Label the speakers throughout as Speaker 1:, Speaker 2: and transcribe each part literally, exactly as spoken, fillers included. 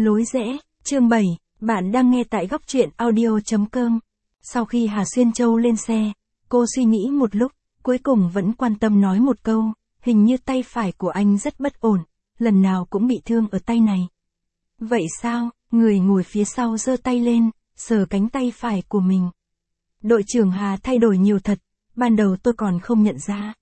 Speaker 1: Lối rẽ, chương bảy, bạn đang nghe tại góc truyện audio.com. Sau khi Hà Xuyên Châu lên xe, cô suy nghĩ một lúc, cuối cùng vẫn quan tâm nói một câu, hình như tay phải của anh rất bất ổn, lần nào cũng bị thương ở tay này. Vậy sao? Người ngồi phía sau giơ tay lên, sờ cánh tay phải của mình. Đội trưởng Hà thay đổi nhiều thật, ban đầu tôi còn không nhận ra.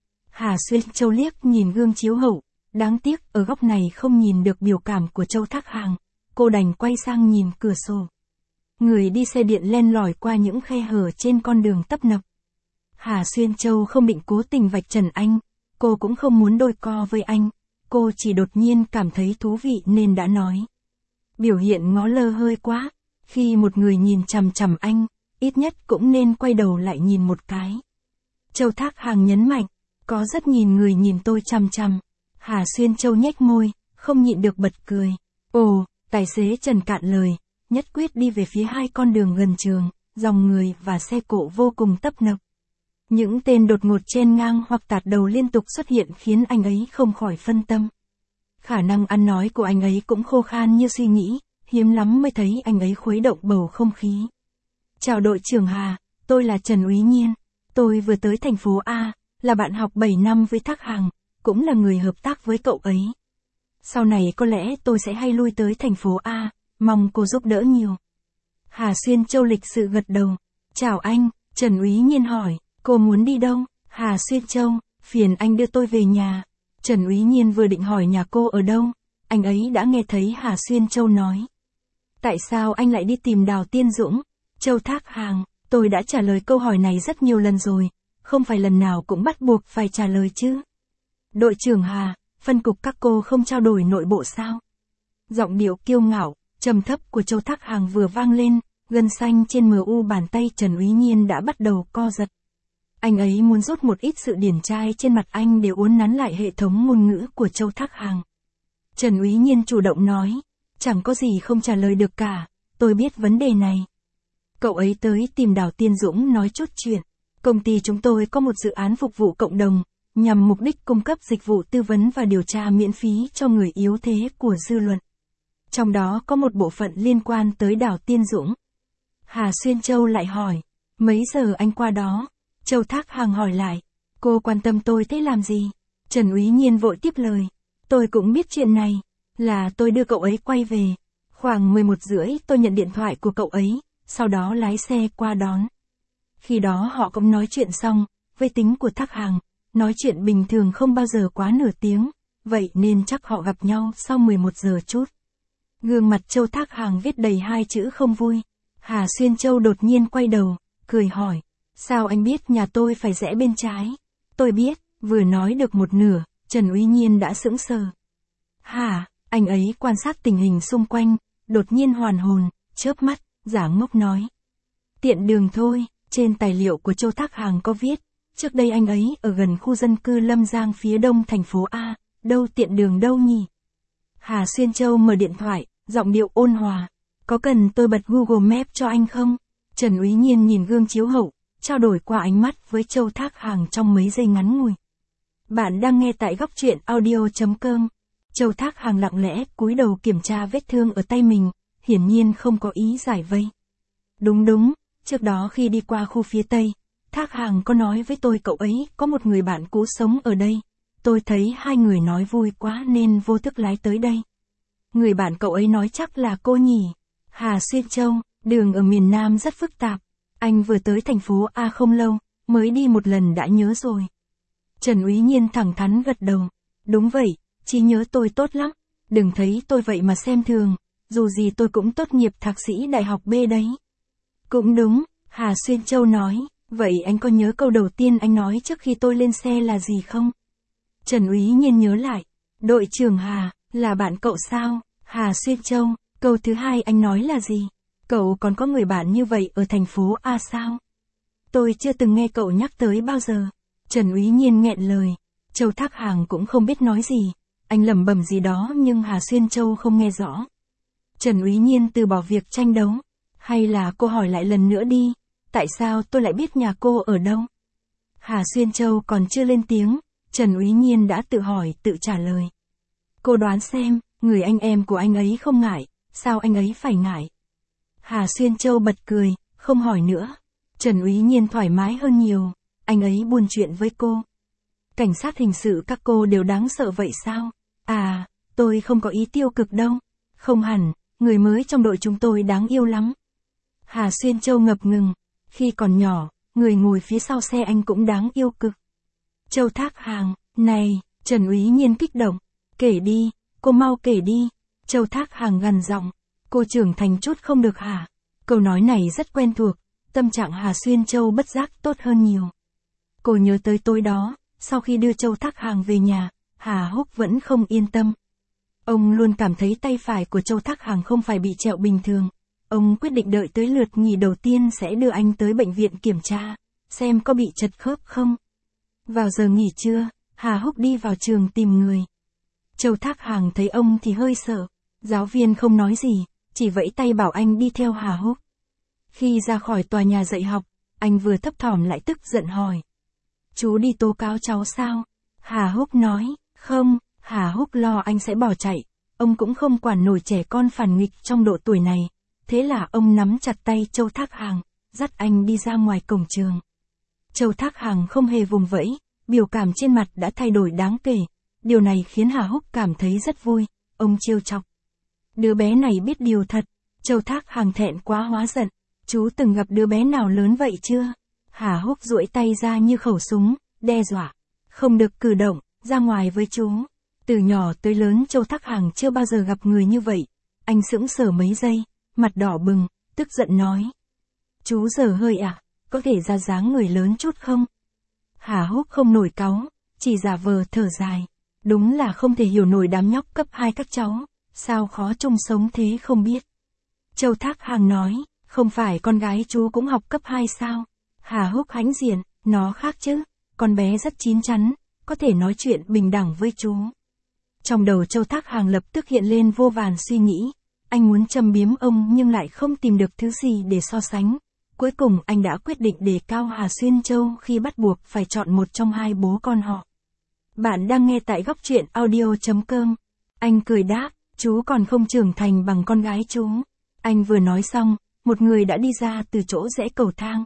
Speaker 1: Hà Xuyên Châu liếc nhìn gương chiếu hậu, đáng tiếc ở góc này không nhìn được biểu cảm của Châu Thác Hàng, cô đành quay sang nhìn cửa sổ. Người đi xe điện len lỏi qua những khe hở trên con đường tấp nập. Hà Xuyên Châu không định cố tình vạch trần anh, cô cũng không muốn đôi co với anh, cô chỉ đột nhiên cảm thấy thú vị nên đã nói. Biểu hiện ngó lơ hơi quá, khi một người nhìn chằm chằm anh, ít nhất cũng nên quay đầu lại nhìn một cái. Châu Thác Hàng nhấn mạnh, có rất nhìn người nhìn tôi chằm chằm. Hà Xuyên Châu nhếch môi, không nhịn được bật cười. Ồ, tài xế Trần cạn lời, nhất quyết đi về phía hai con đường gần trường, dòng người và xe cộ vô cùng tấp nập. Những tên đột ngột chen ngang hoặc tạt đầu liên tục xuất hiện khiến anh ấy không khỏi phân tâm. Khả năng ăn nói của anh ấy cũng khô khan như suy nghĩ, hiếm lắm mới thấy anh ấy khuấy động bầu không khí. Chào đội trưởng Hà, tôi là Trần Úy Nhiên, tôi vừa tới thành phố A, là bạn học bảy năm với Thác Hàng, cũng là người hợp tác với cậu ấy. Sau này có lẽ tôi sẽ hay lui tới thành phố A, mong cô giúp đỡ nhiều. Hà Xuyên Châu lịch sự gật đầu. Chào anh, Trần Úy Nhiên hỏi, cô muốn đi đâu? Hà Xuyên Châu, phiền anh đưa tôi về nhà. Trần Úy Nhiên vừa định hỏi nhà cô ở đâu, anh ấy đã nghe thấy Hà Xuyên Châu nói. Tại sao anh lại đi tìm Đào Tiên Dũng? Châu Thác Hàng, tôi đã trả lời câu hỏi này rất nhiều lần rồi, không phải lần nào cũng bắt buộc phải trả lời chứ. Đội trưởng Hà, phân cục các cô không trao đổi nội bộ sao? Giọng điệu kiêu ngạo, trầm thấp của Châu Thác Hàng vừa vang lên, gân xanh trên mờ u bàn tay Trần Úy Nhiên đã bắt đầu co giật. Anh ấy muốn rút một ít sự điển trai trên mặt anh để uốn nắn lại hệ thống ngôn ngữ của Châu Thác Hàng. Trần Úy Nhiên chủ động nói, chẳng có gì không trả lời được cả, tôi biết vấn đề này. Cậu ấy tới tìm Đào Tiên Dũng nói chút chuyện. Công ty chúng tôi có một dự án phục vụ cộng đồng, nhằm mục đích cung cấp dịch vụ tư vấn và điều tra miễn phí cho người yếu thế của dư luận. Trong đó có một bộ phận liên quan tới Đào Tiên Dũng. Hà Xuyên Châu lại hỏi, mấy giờ anh qua đó? Châu Thác Hàng hỏi lại, cô quan tâm tôi thế làm gì? Trần Úy Nhiên vội tiếp lời, tôi cũng biết chuyện này, là tôi đưa cậu ấy quay về. Khoảng mười một rưỡi tôi nhận điện thoại của cậu ấy, sau đó lái xe qua đón. Khi đó họ cũng nói chuyện xong, với tính của Thác Hàng, nói chuyện bình thường không bao giờ quá nửa tiếng, vậy nên chắc họ gặp nhau sau mười một giờ chút. Gương mặt Châu Thác Hàng viết đầy hai chữ không vui. Hà Xuyên Châu đột nhiên quay đầu, cười hỏi, sao anh biết nhà tôi phải rẽ bên trái? Tôi biết, vừa nói được một nửa, Trần Úy Nhiên đã sững sờ. Hả, anh ấy quan sát tình hình xung quanh, đột nhiên hoàn hồn, chớp mắt, giả ngốc nói. Tiện đường thôi, trên tài liệu của Châu Thác Hàng có viết, trước đây anh ấy ở gần khu dân cư Lâm Giang phía đông thành phố A, đâu tiện đường đâu nhỉ? Hà Xuyên Châu mở điện thoại, giọng điệu ôn hòa, có cần tôi bật Google Maps cho anh không? Trần Úy Nhiên nhìn gương chiếu hậu, trao đổi qua ánh mắt với Châu Thác Hàng trong mấy giây ngắn ngủi. Bạn đang nghe tại góc truyện audio.com. Châu Thác Hàng lặng lẽ cúi đầu kiểm tra vết thương ở tay mình, hiển nhiên không có ý giải vây. Đúng đúng, trước đó khi đi qua khu phía Tây, Thác Hàng có nói với tôi cậu ấy có một người bạn cũ sống ở đây. Tôi thấy hai người nói vui quá nên vô thức lái tới đây. Người bạn cậu ấy nói chắc là cô nhỉ? Hà Xuyên Châu, đường ở miền Nam rất phức tạp. Anh vừa tới thành phố A không lâu, mới đi một lần đã nhớ rồi. Trần Úy Nhiên thẳng thắn gật đầu. Đúng vậy, trí nhớ tôi tốt lắm. Đừng thấy tôi vậy mà xem thường, dù gì tôi cũng tốt nghiệp thạc sĩ đại học B đấy. Cũng đúng, Hà Xuyên Châu nói, vậy anh có nhớ câu đầu tiên anh nói trước khi tôi lên xe là gì không? Trần Úy Nhiên nhớ lại, đội trưởng Hà, là bạn cậu sao? Hà Xuyên Châu, câu thứ hai anh nói là gì? Cậu còn có người bạn như vậy ở thành phố A sao? Tôi chưa từng nghe cậu nhắc tới bao giờ. Trần Úy Nhiên nghẹn lời. Châu Thác Hàng cũng không biết nói gì. Anh lẩm bẩm gì đó nhưng Hà Xuyên Châu không nghe rõ. Trần Úy Nhiên từ bỏ việc tranh đấu. Hay là cô hỏi lại lần nữa đi. Tại sao tôi lại biết nhà cô ở đâu? Hà Xuyên Châu còn chưa lên tiếng. Trần Úy Nhiên đã tự hỏi tự trả lời. Cô đoán xem, người anh em của anh ấy không ngại, sao anh ấy phải ngại? Hà Xuyên Châu bật cười, không hỏi nữa. Trần Úy Nhiên thoải mái hơn nhiều, anh ấy buôn chuyện với cô. Cảnh sát hình sự các cô đều đáng sợ vậy sao? À, tôi không có ý tiêu cực đâu. Không hẳn, người mới trong đội chúng tôi đáng yêu lắm. Hà Xuyên Châu ngập ngừng, khi còn nhỏ, người ngồi phía sau xe anh cũng đáng yêu cực. Châu Thác Hàng, này, Trần Úy Nhiên kích động, kể đi, cô mau kể đi. Châu Thác Hàng gằn giọng, cô trưởng thành chút không được hả? Câu nói này rất quen thuộc, tâm trạng Hà Xuyên Châu bất giác tốt hơn nhiều. Cô nhớ tới tối đó, sau khi đưa Châu Thác Hàng về nhà, Hà Húc vẫn không yên tâm. Ông luôn cảm thấy tay phải của Châu Thác Hàng không phải bị trẹo bình thường. Ông quyết định đợi tới lượt nghỉ đầu tiên sẽ đưa anh tới bệnh viện kiểm tra, xem có bị chật khớp không. Vào giờ nghỉ trưa, Hà Húc đi vào trường tìm người. Châu Thác Hàng thấy ông thì hơi sợ. Giáo viên không nói gì, chỉ vẫy tay bảo anh đi theo Hà Húc. Khi ra khỏi tòa nhà dạy học, anh vừa thấp thỏm lại tức giận hỏi. Chú đi tố cáo cháu sao? Hà Húc nói, không. Hà Húc lo anh sẽ bỏ chạy. Ông cũng không quản nổi trẻ con phản nghịch trong độ tuổi này. Thế là ông nắm chặt tay Châu Thác Hàng, dắt anh đi ra ngoài cổng trường. Châu Thác Hàng không hề vùng vẫy, biểu cảm trên mặt đã thay đổi đáng kể. Điều này khiến Hà Húc cảm thấy rất vui. Ông trêu chọc. Đứa bé này biết điều thật. Châu Thác Hàng thẹn quá hóa giận. Chú từng gặp đứa bé nào lớn vậy chưa? Hà Húc duỗi tay ra như khẩu súng, đe dọa. Không được cử động, ra ngoài với chú. Từ nhỏ tới lớn Châu Thác Hàng chưa bao giờ gặp người như vậy. Anh sững sờ mấy giây, mặt đỏ bừng, tức giận nói. Chú dở hơi à, có thể ra dáng người lớn chút không? Hà Húc không nổi cáu, chỉ giả vờ thở dài. Đúng là không thể hiểu nổi đám nhóc cấp hai các cháu, sao khó chung sống thế không biết. Châu Thác Hàng nói, không phải con gái chú cũng học cấp hai sao? Hà Húc hãnh diện, nó khác chứ, con bé rất chín chắn, có thể nói chuyện bình đẳng với chú. Trong đầu Châu Thác Hàng lập tức hiện lên vô vàn suy nghĩ. Anh muốn châm biếm ông nhưng lại không tìm được thứ gì để so sánh. Cuối cùng anh đã quyết định đề cao Hà Xuyên Châu khi bắt buộc phải chọn một trong hai bố con họ. Bạn đang nghe tại góc truyện audio chấm com. Anh cười đáp, chú còn không trưởng thành bằng con gái chú. Anh vừa nói xong, một người đã đi ra từ chỗ rẽ cầu thang.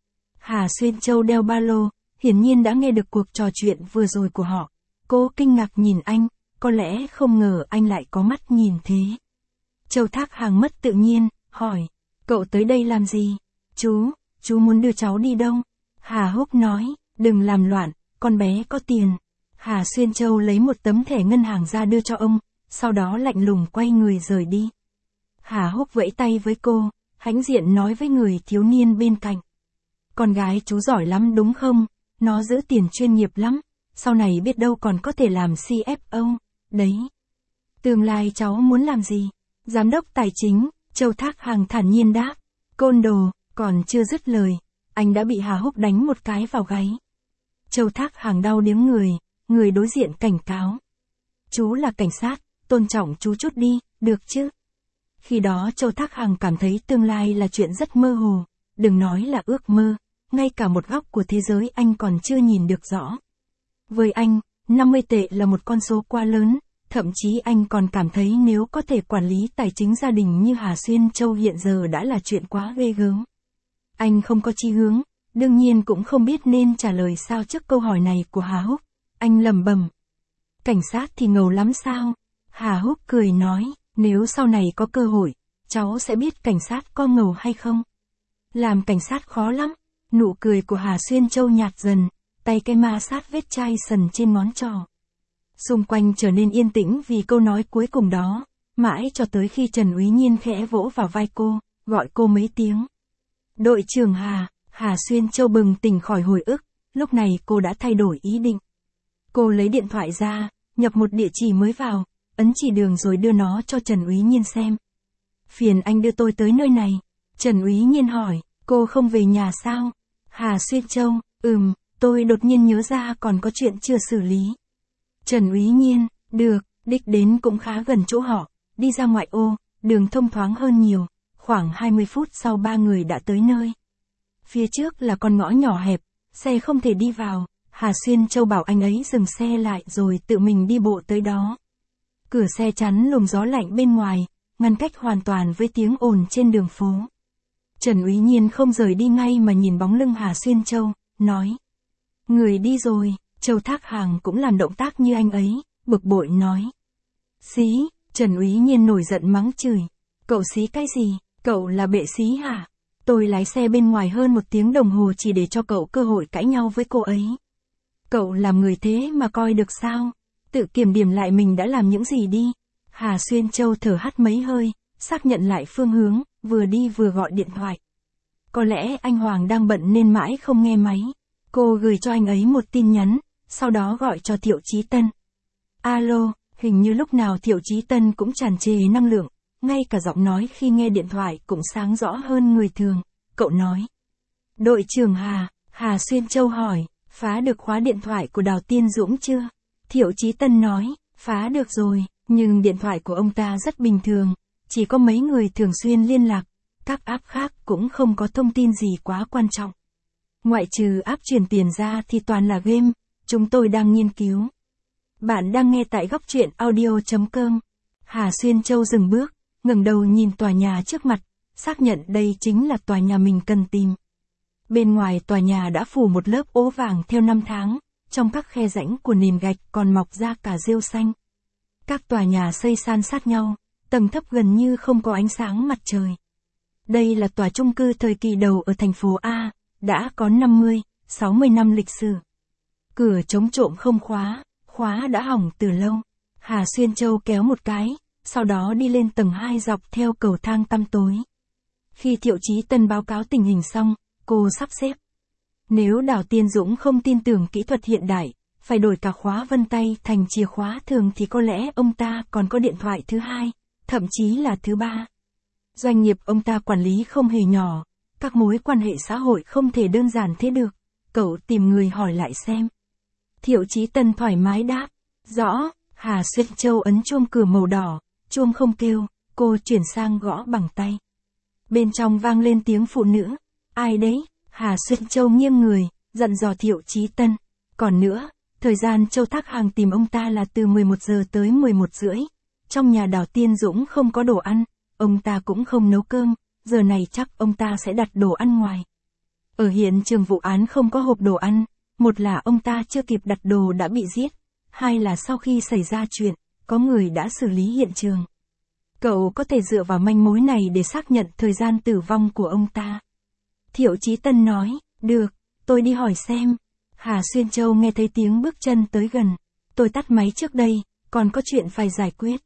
Speaker 1: Hà Xuyên Châu đeo ba lô, hiển nhiên đã nghe được cuộc trò chuyện vừa rồi của họ. Cô kinh ngạc nhìn anh, có lẽ không ngờ anh lại có mắt nhìn thế. Châu Thác Hàng mất tự nhiên, hỏi, cậu tới đây làm gì? Chú, chú muốn đưa cháu đi đâu? Hà Húc nói, đừng làm loạn, con bé có tiền. Hà Xuyên Châu lấy một tấm thẻ ngân hàng ra đưa cho ông, sau đó lạnh lùng quay người rời đi. Hà Húc vẫy tay với cô, hãnh diện nói với người thiếu niên bên cạnh. Con gái chú giỏi lắm đúng không? Nó giữ tiền chuyên nghiệp lắm, sau này biết đâu còn có thể làm xê ép ô, đấy. Tương lai cháu muốn làm gì? Giám đốc tài chính, Châu Thác Hàng thản nhiên đáp. Côn đồ, còn chưa dứt lời, anh đã bị Hà Húc đánh một cái vào gáy. Châu Thác Hàng đau điếng người, người đối diện cảnh cáo. Chú là cảnh sát, tôn trọng chú chút đi, được chứ? Khi đó Châu Thác Hàng cảm thấy tương lai là chuyện rất mơ hồ, đừng nói là ước mơ, ngay cả một góc của thế giới anh còn chưa nhìn được rõ. Với anh, năm mươi tệ là một con số quá lớn, thậm chí anh còn cảm thấy nếu có thể quản lý tài chính gia đình như Hà Xuyên Châu hiện giờ đã là chuyện quá ghê gớm. Anh không có chí hướng, đương nhiên cũng không biết nên trả lời sao trước câu hỏi này của Hà Húc. Anh lẩm bẩm. Cảnh sát thì ngầu lắm sao? Hà Húc cười nói, nếu sau này có cơ hội, cháu sẽ biết cảnh sát có ngầu hay không. Làm cảnh sát khó lắm. Nụ cười của Hà Xuyên Châu nhạt dần, tay cái ma sát vết chai sần trên ngón trỏ. Xung quanh trở nên yên tĩnh vì câu nói cuối cùng đó, mãi cho tới khi Trần Úy Nhiên khẽ vỗ vào vai cô, gọi cô mấy tiếng. Đội trưởng Hà, Hà Xuyên Châu bừng tỉnh khỏi hồi ức, lúc này cô đã thay đổi ý định. Cô lấy điện thoại ra, nhập một địa chỉ mới vào, ấn chỉ đường rồi đưa nó cho Trần Úy Nhiên xem. Phiền anh đưa tôi tới nơi này. Trần Úy Nhiên hỏi, cô không về nhà sao? Hà Xuyên Châu, ừm, tôi đột nhiên nhớ ra còn có chuyện chưa xử lý. Trần Úy Nhiên, được, đích đến cũng khá gần chỗ họ, đi ra ngoại ô, đường thông thoáng hơn nhiều, khoảng hai mươi phút sau ba người đã tới nơi. Phía trước là con ngõ nhỏ hẹp, xe không thể đi vào, Hà Xuyên Châu bảo anh ấy dừng xe lại rồi tự mình đi bộ tới đó. Cửa xe chắn luồng gió lạnh bên ngoài, ngăn cách hoàn toàn với tiếng ồn trên đường phố. Trần Úy Nhiên không rời đi ngay mà nhìn bóng lưng Hà Xuyên Châu, nói. Người đi rồi, Châu Thác Hàng cũng làm động tác như anh ấy, bực bội nói. Xí, Trần Úy Nhiên nổi giận mắng chửi. Cậu xí cái gì, cậu là bệ xí hả? Tôi lái xe bên ngoài hơn một tiếng đồng hồ chỉ để cho cậu cơ hội cãi nhau với cô ấy. Cậu làm người thế mà coi được sao? Tự kiểm điểm lại mình đã làm những gì đi. Hà Xuyên Châu thở hắt mấy hơi, xác nhận lại phương hướng, vừa đi vừa gọi điện thoại. Có lẽ anh Hoàng đang bận nên mãi không nghe máy. Cô gửi cho anh ấy một tin nhắn, sau đó gọi cho Thiệu Chí Tân. Alo, hình như lúc nào Thiệu Chí Tân cũng tràn trề năng lượng, ngay cả giọng nói khi nghe điện thoại cũng sáng rõ hơn người thường. Cậu nói. Đội trưởng Hà, Hà Xuyên Châu hỏi, phá được khóa điện thoại của Đào Tiên Dũng chưa? Thiệu Chí Tân nói, phá được rồi, nhưng điện thoại của ông ta rất bình thường, chỉ có mấy người thường xuyên liên lạc, các app khác cũng không có thông tin gì quá quan trọng. Ngoại trừ app chuyển tiền ra thì toàn là game, chúng tôi đang nghiên cứu. Bạn đang nghe tại góc truyện audio chấm com. Hà Xuyên Châu dừng bước, ngẩng đầu nhìn tòa nhà trước mặt, xác nhận đây chính là tòa nhà mình cần tìm. Bên ngoài tòa nhà đã phủ một lớp ố vàng theo năm tháng, trong các khe rãnh của nền gạch còn mọc ra cả rêu xanh. Các tòa nhà xây san sát nhau, tầng thấp gần như không có ánh sáng mặt trời. Đây là tòa chung cư thời kỳ đầu ở thành phố A, đã có năm mươi, sáu mươi năm lịch sử. Cửa chống trộm không khóa, khóa đã hỏng từ lâu. Hà Xuyên Châu kéo một cái, sau đó đi lên tầng hai dọc theo cầu thang tăm tối. Khi Thiệu Chí Tân báo cáo tình hình xong, cô sắp xếp. Nếu Đào Tiên Dũng không tin tưởng kỹ thuật hiện đại, phải đổi cả khóa vân tay thành chìa khóa thường thì có lẽ ông ta còn có điện thoại thứ hai, thậm chí là thứ ba. Doanh nghiệp ông ta quản lý không hề nhỏ, các mối quan hệ xã hội không thể đơn giản thế được. Cậu tìm người hỏi lại xem. Thiệu Chí Tân thoải mái đáp. Rõ, Hà Xuyên Châu ấn chuông cửa màu đỏ, chuông không kêu, cô chuyển sang gõ bằng tay. Bên trong vang lên tiếng phụ nữ. Ai đấy? Hà Xuyên Châu nghiêng người, dặn dò Thiệu Chí Tân. Còn nữa, thời gian Châu Thác Hàng tìm ông ta là từ mười một giờ tới mười một rưỡi. Trong nhà Đào Tiên Dũng không có đồ ăn, ông ta cũng không nấu cơm, giờ này chắc ông ta sẽ đặt đồ ăn ngoài. Ở hiện trường vụ án không có hộp đồ ăn, một là ông ta chưa kịp đặt đồ đã bị giết, hai là sau khi xảy ra chuyện, có người đã xử lý hiện trường. Cậu có thể dựa vào manh mối này để xác nhận thời gian tử vong của ông ta. Thiệu Chí Tân nói, được, tôi đi hỏi xem. Hà Xuyên Châu nghe thấy tiếng bước chân tới gần. Tôi tắt máy trước đây, còn có chuyện phải giải quyết.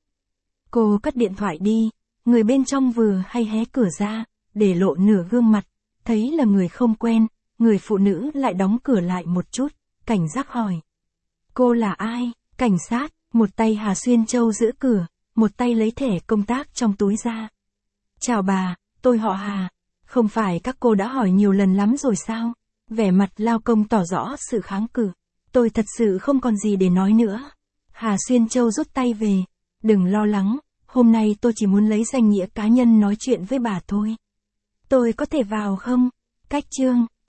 Speaker 1: Cô cất điện thoại đi, người bên trong vừa hay hé cửa ra, để lộ nửa gương mặt, thấy là người không quen, người phụ nữ lại đóng cửa lại một chút, cảnh giác hỏi. Cô là ai? Cảnh sát, một tay Hà Xuyên Châu giữ cửa, một tay lấy thẻ công tác trong túi ra. Chào bà, tôi họ Hà. Không phải các cô đã hỏi nhiều lần lắm rồi sao? Vẻ mặt lao công tỏ rõ sự kháng cự. Tôi thật sự không còn gì để nói nữa. Hà Xuyên Châu rút tay về. Đừng lo lắng, hôm nay tôi chỉ muốn lấy danh nghĩa cá nhân nói chuyện với bà thôi. Tôi có thể vào không? Cách chương.